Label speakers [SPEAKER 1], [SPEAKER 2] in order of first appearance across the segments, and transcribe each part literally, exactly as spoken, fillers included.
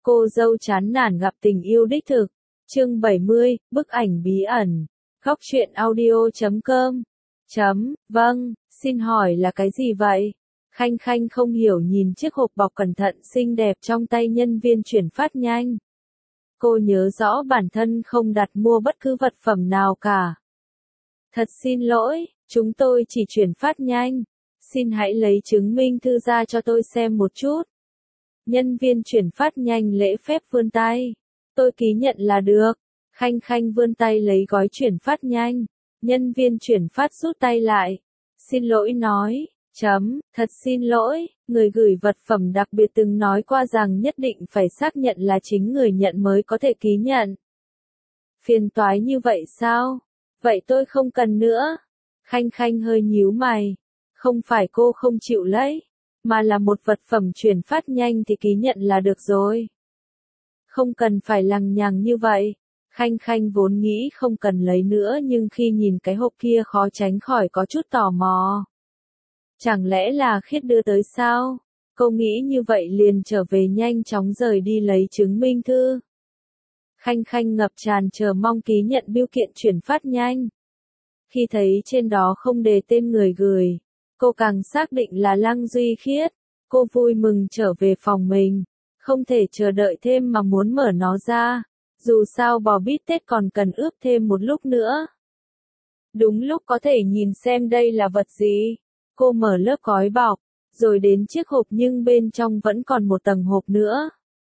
[SPEAKER 1] Cô dâu chán nản gặp tình yêu đích thực. Chương bảy mươi, bức ảnh bí ẩn. Góc truyện audio chấm com. Chấm, vâng, xin hỏi là cái gì vậy? Khanh Khanh không hiểu nhìn chiếc hộp bọc cẩn thận xinh đẹp trong tay nhân viên chuyển phát nhanh. Cô nhớ rõ bản thân không đặt mua bất cứ vật phẩm nào cả. Thật xin lỗi, chúng tôi chỉ chuyển phát nhanh. Xin hãy lấy chứng minh thư ra cho tôi xem một chút. Nhân viên chuyển phát nhanh lễ phép vươn tay. Tôi ký nhận là được. Khanh Khanh vươn tay lấy gói chuyển phát nhanh. Nhân viên chuyển phát rút tay lại. Xin lỗi nói, chấm, thật xin lỗi, người gửi vật phẩm đặc biệt từng nói qua rằng nhất định phải xác nhận là chính người nhận mới có thể ký nhận. Phiền toái như vậy sao? Vậy tôi không cần nữa. Khanh Khanh hơi nhíu mày. Không phải cô không chịu lấy, mà là một vật phẩm chuyển phát nhanh thì ký nhận là được rồi. Không cần phải lằng nhằng như vậy. Khanh Khanh vốn nghĩ không cần lấy nữa nhưng khi nhìn cái hộp kia khó tránh khỏi có chút tò mò. Chẳng lẽ là Khiết đưa tới sao? Cô nghĩ như vậy liền trở về nhanh chóng rời đi lấy chứng minh thư. Khanh Khanh ngập tràn chờ mong ký nhận bưu kiện chuyển phát nhanh. Khi thấy trên đó không đề tên người gửi, cô càng xác định là Lăng Duy Khiết. Cô vui mừng trở về phòng mình. Không thể chờ đợi thêm mà muốn mở nó ra. Dù sao bò bít tết còn cần ướp thêm một lúc nữa. Đúng lúc có thể nhìn xem đây là vật gì. Cô mở lớp gói bọc, rồi đến chiếc hộp nhưng bên trong vẫn còn một tầng hộp nữa.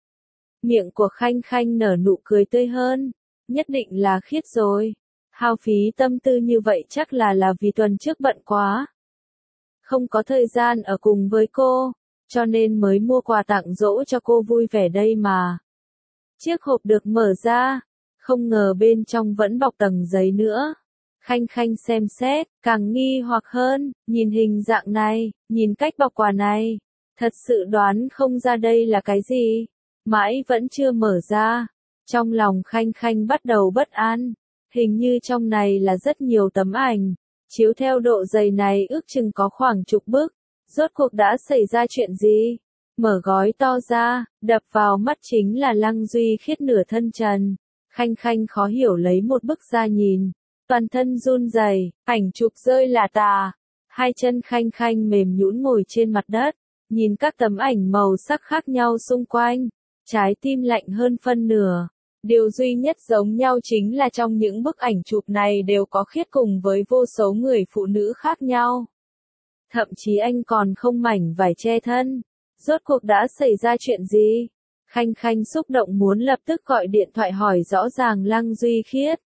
[SPEAKER 1] Miệng của Khanh Khanh nở nụ cười tươi hơn. Nhất định là Khiết rồi. Hao phí tâm tư như vậy chắc là là vì tuần trước bận quá. Không có thời gian ở cùng với cô, cho nên mới mua quà tặng dỗ cho cô vui vẻ đây mà. Chiếc hộp được mở ra, không ngờ bên trong vẫn bọc tầng giấy nữa. Khanh Khanh xem xét, càng nghi hoặc hơn, nhìn hình dạng này, nhìn cách bọc quà này. Thật sự đoán không ra đây là cái gì. Mãi vẫn chưa mở ra. Trong lòng Khanh Khanh bắt đầu bất an. Hình như trong này là rất nhiều tấm ảnh. Chiếu theo độ dày này ước chừng có khoảng chục bức. Rốt cuộc đã xảy ra chuyện gì? Mở gói to ra, đập vào mắt chính là Lăng Duy Khiết nửa thân trần. Khanh Khanh khó hiểu lấy một bức ra nhìn. Toàn thân run rẩy, ảnh chụp rơi lả tả. Hai chân Khanh Khanh mềm nhũn ngồi trên mặt đất. Nhìn các tấm ảnh màu sắc khác nhau xung quanh. Trái tim lạnh hơn phân nửa. Điều duy nhất giống nhau chính là trong những bức ảnh chụp này đều có Khiết cùng với vô số người phụ nữ khác nhau. Thậm chí anh còn không mảnh vải che thân. Rốt cuộc đã xảy ra chuyện gì? Khanh Khanh xúc động muốn lập tức gọi điện thoại hỏi rõ ràng Lăng Duy Khiết.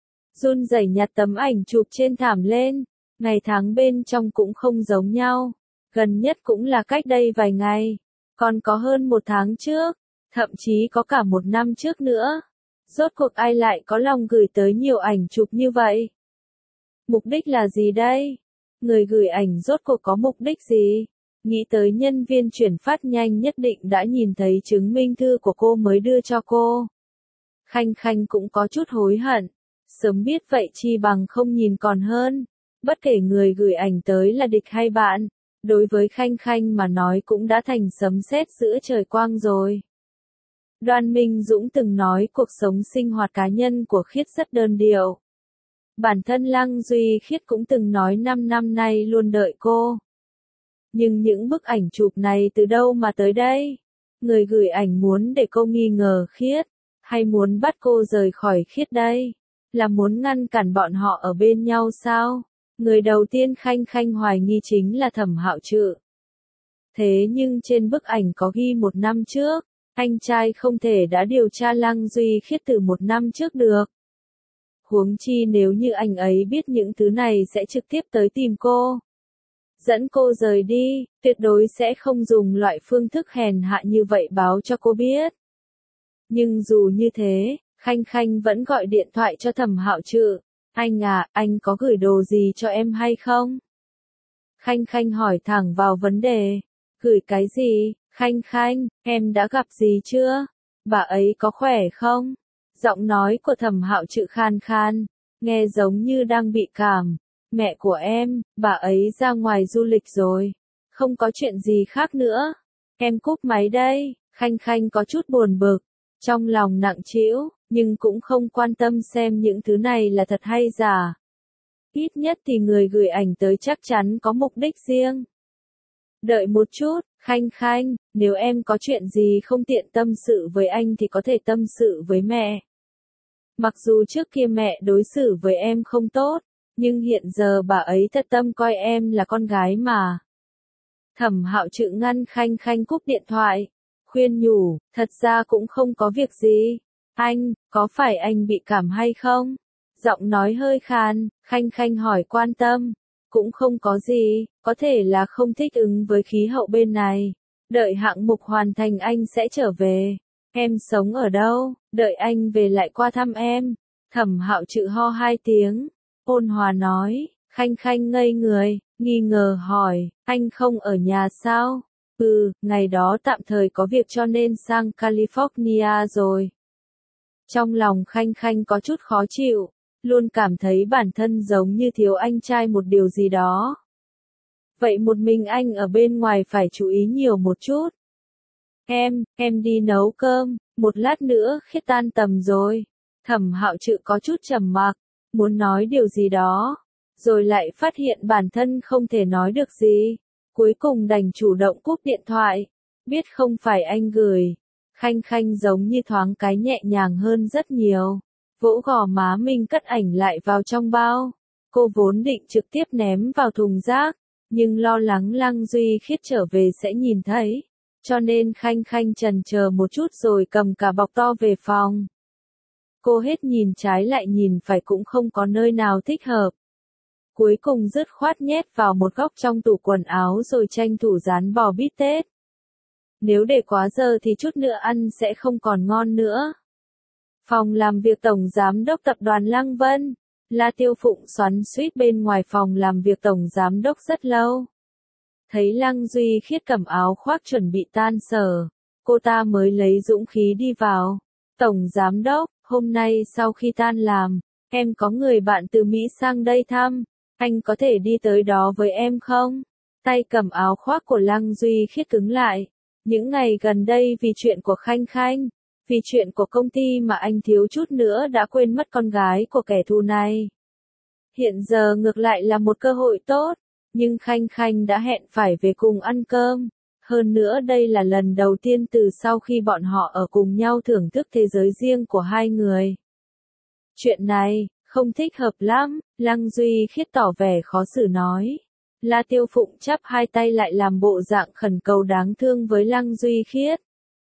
[SPEAKER 1] Run rẩy nhặt tấm ảnh chụp trên thảm lên. Ngày tháng bên trong cũng không giống nhau. Gần nhất cũng là cách đây vài ngày. Còn có hơn một tháng trước. Thậm chí có cả một năm trước nữa. Rốt cuộc ai lại có lòng gửi tới nhiều ảnh chụp như vậy? Mục đích là gì đây? Người gửi ảnh rốt cuộc có mục đích gì? Nghĩ tới nhân viên chuyển phát nhanh nhất định đã nhìn thấy chứng minh thư của cô mới đưa cho cô. Khanh Khanh cũng có chút hối hận. Sớm biết vậy chi bằng không nhìn còn hơn. Bất kể người gửi ảnh tới là địch hay bạn. Đối với Khanh Khanh mà nói cũng đã thành sấm sét giữa trời quang rồi. Đoan Minh Dũng từng nói cuộc sống sinh hoạt cá nhân của Khiết rất đơn điệu. Bản thân Lăng Duy Khiết cũng từng nói năm năm nay luôn đợi cô. Nhưng những bức ảnh chụp này từ đâu mà tới đây? Người gửi ảnh muốn để cô nghi ngờ Khiết, hay muốn bắt cô rời khỏi Khiết đây? Là muốn ngăn cản bọn họ ở bên nhau sao? Người đầu tiên Khanh Khanh hoài nghi chính là Thẩm Hạo Trự. Thế nhưng trên bức ảnh có ghi một năm trước. Anh trai không thể đã điều tra Lăng Duy Khiết từ một năm trước được. Huống chi nếu như anh ấy biết những thứ này sẽ trực tiếp tới tìm cô. Dẫn cô rời đi, tuyệt đối sẽ không dùng loại phương thức hèn hạ như vậy báo cho cô biết. Nhưng dù như thế, Khanh Khanh vẫn gọi điện thoại cho Thẩm Hạo Trự. Anh à, anh có gửi đồ gì cho em hay không? Khanh Khanh hỏi thẳng vào vấn đề. Gửi cái gì? Khanh Khanh, em đã gặp gì chưa? Bà ấy có khỏe không? Giọng nói của Thẩm Hạo Trự khan khan, nghe giống như đang bị cảm. Mẹ của em, bà ấy ra ngoài du lịch rồi. Không có chuyện gì khác nữa. Em cúp máy đây. Khanh Khanh có chút buồn bực, trong lòng nặng trĩu, nhưng cũng không quan tâm xem những thứ này là thật hay giả. Ít nhất thì người gửi ảnh tới chắc chắn có mục đích riêng. Đợi một chút, Khanh Khanh, nếu em có chuyện gì không tiện tâm sự với anh thì có thể tâm sự với mẹ. Mặc dù trước kia mẹ đối xử với em không tốt, nhưng hiện giờ bà ấy thật tâm coi em là con gái mà. Thẩm Hạo Trự ngăn Khanh Khanh cúp điện thoại, khuyên nhủ, thật ra cũng không có việc gì. Anh, có phải anh bị cảm hay không? Giọng nói hơi khàn, Khanh Khanh hỏi quan tâm. Cũng không có gì, có thể là không thích ứng với khí hậu bên này. Đợi hạng mục hoàn thành anh sẽ trở về. Em sống ở đâu? Đợi anh về lại qua thăm em. Thẩm Hạo Trự ho hai tiếng. Ôn hòa nói. Khanh Khanh ngây người, nghi ngờ hỏi, anh không ở nhà sao? Ừ, ngày đó tạm thời có việc cho nên sang California rồi. Trong lòng Khanh Khanh có chút khó chịu, luôn cảm thấy bản thân giống như thiếu anh trai một điều gì đó. Vậy một mình anh ở bên ngoài phải chú ý nhiều một chút. Em, em đi nấu cơm, một lát nữa Khiết tan tầm rồi. Thẩm Hạo Trự có chút trầm mặc, muốn nói điều gì đó, rồi lại phát hiện bản thân không thể nói được gì. Cuối cùng đành chủ động cúp điện thoại, biết không phải anh gửi. Khanh Khanh giống như thoáng cái nhẹ nhàng hơn rất nhiều. Vỗ gò má mình cất ảnh lại vào trong bao. Cô vốn định trực tiếp ném vào thùng rác, nhưng lo lắng Lăng Duy Khiết trở về sẽ nhìn thấy. Cho nên Khanh Khanh chần chờ một chút rồi cầm cả bọc to về phòng. Cô hết nhìn trái lại nhìn phải cũng không có nơi nào thích hợp. Cuối cùng dứt khoát nhét vào một góc trong tủ quần áo rồi tranh thủ rán bò bít tết. Nếu để quá giờ thì chút nữa ăn sẽ không còn ngon nữa. Phòng làm việc Tổng Giám đốc Tập đoàn Lăng Vân, La Tiêu Phụng xoắn xuýt bên ngoài phòng làm việc Tổng Giám đốc rất lâu. Thấy Lăng Duy Khiết cầm áo khoác chuẩn bị tan sở, cô ta mới lấy dũng khí đi vào. Tổng Giám đốc, hôm nay sau khi tan làm, em có người bạn từ Mỹ sang đây thăm, anh có thể đi tới đó với em không? Tay cầm áo khoác của Lăng Duy Khiết cứng lại. Những ngày gần đây vì chuyện của Khanh Khanh, vì chuyện của công ty mà anh thiếu chút nữa đã quên mất con gái của kẻ thù này. Hiện giờ ngược lại là một cơ hội tốt, nhưng Khanh Khanh đã hẹn phải về cùng ăn cơm. Hơn nữa đây là lần đầu tiên từ sau khi bọn họ ở cùng nhau thưởng thức thế giới riêng của hai người. Chuyện này, không thích hợp lắm, Lăng Duy Khiết tỏ vẻ khó xử nói. La Tiêu Phụng chắp hai tay lại làm bộ dạng khẩn cầu đáng thương với Lăng Duy Khiết.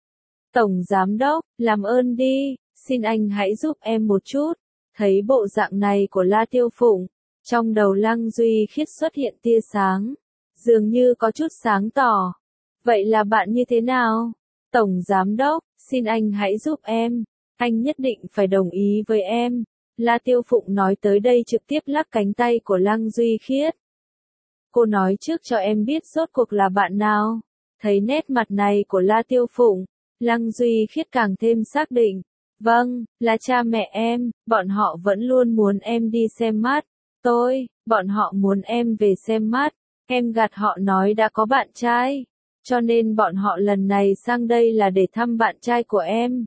[SPEAKER 1] Tổng Giám đốc, làm ơn đi, xin anh hãy giúp em một chút. Thấy bộ dạng này của La Tiêu Phụng, trong đầu Lăng Duy Khiết xuất hiện tia sáng, dường như có chút sáng tỏ. Vậy là bạn như thế nào? Tổng Giám đốc, xin anh hãy giúp em, anh nhất định phải đồng ý với em. La Tiêu Phụng nói tới đây trực tiếp lắc cánh tay của Lăng Duy Khiết. Cô nói trước cho em biết rốt cuộc là bạn nào. Thấy nét mặt này của La Tiêu Phụng, Lăng Duy Khiết càng thêm xác định. Vâng, là cha mẹ em, bọn họ vẫn luôn muốn em đi xem mắt. Tôi, bọn họ muốn em về xem mắt. Em gạt họ nói đã có bạn trai. Cho nên bọn họ lần này sang đây là để thăm bạn trai của em.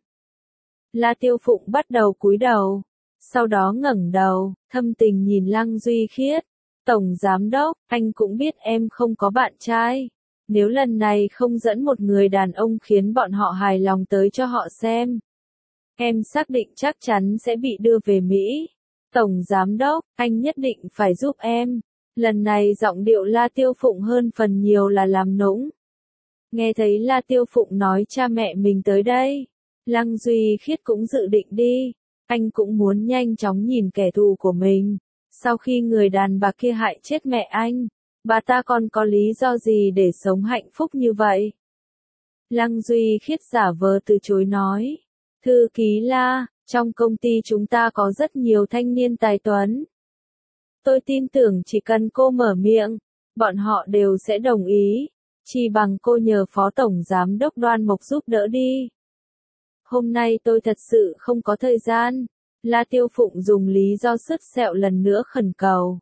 [SPEAKER 1] La Tiêu Phụng bắt đầu cúi đầu. Sau đó ngẩng đầu, thâm tình nhìn Lăng Duy Khiết. Tổng Giám đốc, anh cũng biết em không có bạn trai. Nếu lần này không dẫn một người đàn ông khiến bọn họ hài lòng tới cho họ xem, em xác định chắc chắn sẽ bị đưa về Mỹ. Tổng Giám đốc, anh nhất định phải giúp em. Lần này giọng điệu La Tiêu Phụng hơn phần nhiều là làm nũng. Nghe thấy La Tiêu Phụng nói cha mẹ mình tới đây, Lăng Duy Khiết cũng dự định đi. Anh cũng muốn nhanh chóng nhìn kẻ thù của mình. Sau khi người đàn bà kia hại chết mẹ anh, bà ta còn có lý do gì để sống hạnh phúc như vậy? Lăng Duy Khiết giả vờ từ chối nói. Thư ký La, trong công ty chúng ta có rất nhiều thanh niên tài tuấn. Tôi tin tưởng chỉ cần cô mở miệng, bọn họ đều sẽ đồng ý. Chỉ bằng cô nhờ Phó Tổng Giám đốc Đoan Mộc giúp đỡ đi. Hôm nay tôi thật sự không có thời gian. La Tiêu Phụng dùng lý do sứt sẹo lần nữa khẩn cầu.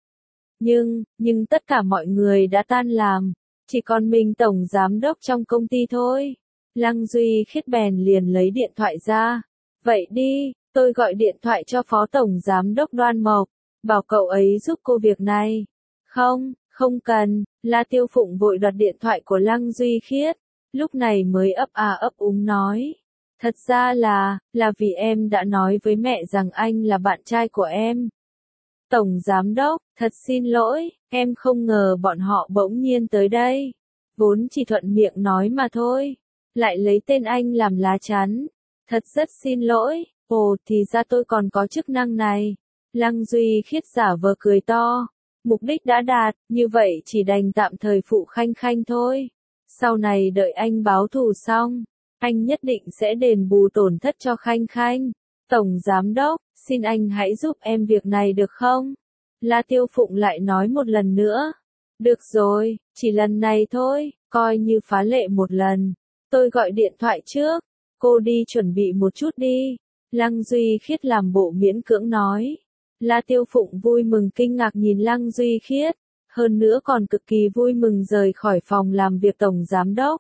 [SPEAKER 1] Nhưng, nhưng tất cả mọi người đã tan làm. Chỉ còn mình Tổng Giám đốc trong công ty thôi. Lăng Duy Khiết bèn liền lấy điện thoại ra. Vậy đi, tôi gọi điện thoại cho Phó Tổng Giám đốc Đoan Mộc, bảo cậu ấy giúp cô việc này. Không, không cần, La Tiêu Phụng vội đoạt điện thoại của Lăng Duy Khiết, lúc này mới ấp à ấp úng nói. Thật ra là, là vì em đã nói với mẹ rằng anh là bạn trai của em. Tổng Giám đốc, thật xin lỗi, em không ngờ bọn họ bỗng nhiên tới đây. Vốn chỉ thuận miệng nói mà thôi, lại lấy tên anh làm lá chắn. Thật rất xin lỗi, ồ thì ra tôi còn có chức năng này. Lăng Duy Khiết giả vờ cười to. Mục đích đã đạt, như vậy chỉ đành tạm thời phụ Khanh Khanh thôi. Sau này đợi anh báo thù xong, anh nhất định sẽ đền bù tổn thất cho Khanh Khanh. Tổng Giám đốc, xin anh hãy giúp em việc này được không? La Tiêu Phụng lại nói một lần nữa. Được rồi, chỉ lần này thôi, coi như phá lệ một lần. Tôi gọi điện thoại trước, cô đi chuẩn bị một chút đi. Lăng Duy Khiết làm bộ miễn cưỡng nói. La Tiêu Phụng vui mừng kinh ngạc nhìn Lăng Duy Khiết, hơn nữa còn cực kỳ vui mừng rời khỏi phòng làm việc Tổng Giám đốc.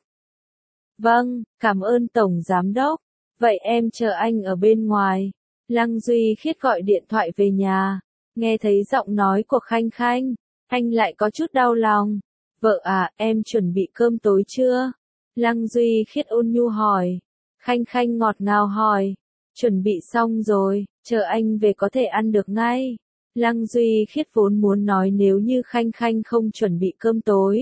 [SPEAKER 1] Vâng, cảm ơn Tổng Giám đốc, vậy em chờ anh ở bên ngoài. Lăng Duy Khiết gọi điện thoại về nhà, nghe thấy giọng nói của Khanh Khanh, anh lại có chút đau lòng. Vợ à, em chuẩn bị cơm tối chưa? Lăng Duy Khiết ôn nhu hỏi. Khanh Khanh ngọt ngào hỏi. Chuẩn bị xong rồi, chờ anh về có thể ăn được ngay. Lăng Duy Khiết vốn muốn nói nếu như Khanh Khanh không chuẩn bị cơm tối,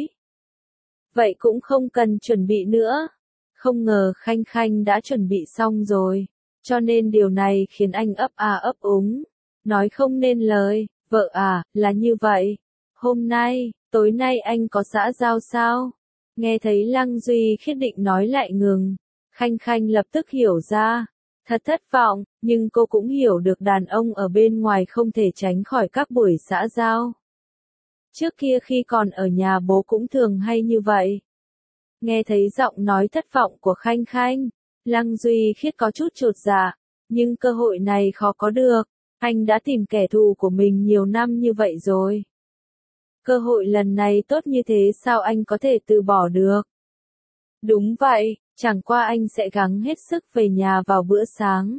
[SPEAKER 1] vậy cũng không cần chuẩn bị nữa. Không ngờ Khanh Khanh đã chuẩn bị xong rồi, cho nên điều này khiến anh ấp à ấp úng, nói không nên lời. Vợ à, là như vậy. Hôm nay, tối nay anh có xã giao sao? Nghe thấy Lăng Duy Khiết định nói lại ngừng, Khanh Khanh lập tức hiểu ra. Thật thất vọng, nhưng cô cũng hiểu được đàn ông ở bên ngoài không thể tránh khỏi các buổi xã giao. Trước kia khi còn ở nhà bố cũng thường hay như vậy. Nghe thấy giọng nói thất vọng của Khanh Khanh, Lăng Duy Khiết có chút chột dạ, nhưng cơ hội này khó có được, anh đã tìm kẻ thù của mình nhiều năm như vậy rồi. Cơ hội lần này tốt như thế sao anh có thể từ bỏ được? Đúng vậy, chẳng qua anh sẽ gắng hết sức về nhà vào bữa sáng.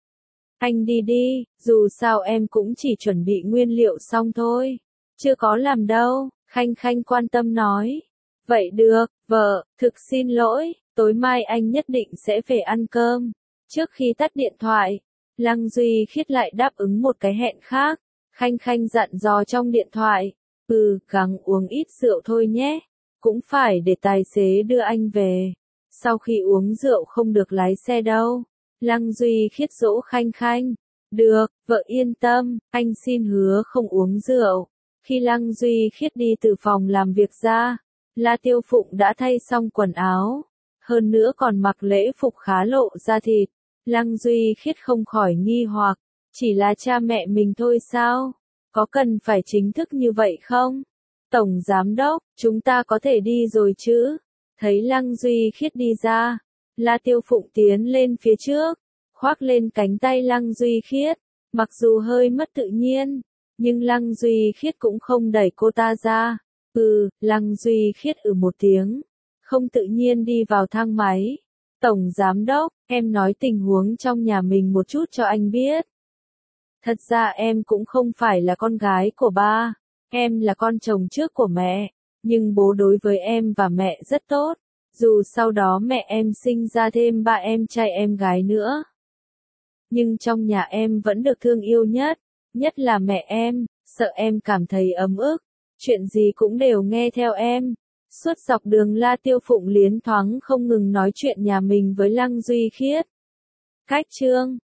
[SPEAKER 1] Anh đi đi, dù sao em cũng chỉ chuẩn bị nguyên liệu xong thôi. Chưa có làm đâu, Khanh Khanh quan tâm nói. Vậy được, vợ, thực xin lỗi, tối mai anh nhất định sẽ về ăn cơm. Trước khi tắt điện thoại, Lăng Duy Khiết lại đáp ứng một cái hẹn khác. Khanh Khanh dặn dò trong điện thoại. Ừ, gắng uống ít rượu thôi nhé. Cũng phải để tài xế đưa anh về. Sau khi uống rượu không được lái xe đâu. Lăng Duy Khiết dỗ Khanh Khanh. Được, vợ yên tâm, anh xin hứa không uống rượu. Khi Lăng Duy Khiết đi từ phòng làm việc ra, La Tiêu Phụng đã thay xong quần áo. Hơn nữa còn mặc lễ phục khá lộ da thịt. Lăng Duy Khiết không khỏi nghi hoặc. Chỉ là cha mẹ mình thôi sao? Có cần phải chính thức như vậy không? Tổng Giám đốc, chúng ta có thể đi rồi chứ? Thấy Lăng Duy Khiết đi ra, La Tiêu Phụng tiến lên phía trước, khoác lên cánh tay Lăng Duy Khiết. Mặc dù hơi mất tự nhiên, nhưng Lăng Duy Khiết cũng không đẩy cô ta ra. Ừ, Lăng Duy Khiết ừ một tiếng, không tự nhiên đi vào thang máy. Tổng Giám đốc, em nói tình huống trong nhà mình một chút cho anh biết. Thật ra em cũng không phải là con gái của ba, em là con chồng trước của mẹ, nhưng bố đối với em và mẹ rất tốt, dù sau đó mẹ em sinh ra thêm ba em trai em gái nữa. Nhưng trong nhà em vẫn được thương yêu nhất, nhất là mẹ em, sợ em cảm thấy ấm ức, chuyện gì cũng đều nghe theo em. Suốt dọc đường La Tiêu Phụng liến thoáng không ngừng nói chuyện nhà mình với Lăng Duy Khiết. Cách chương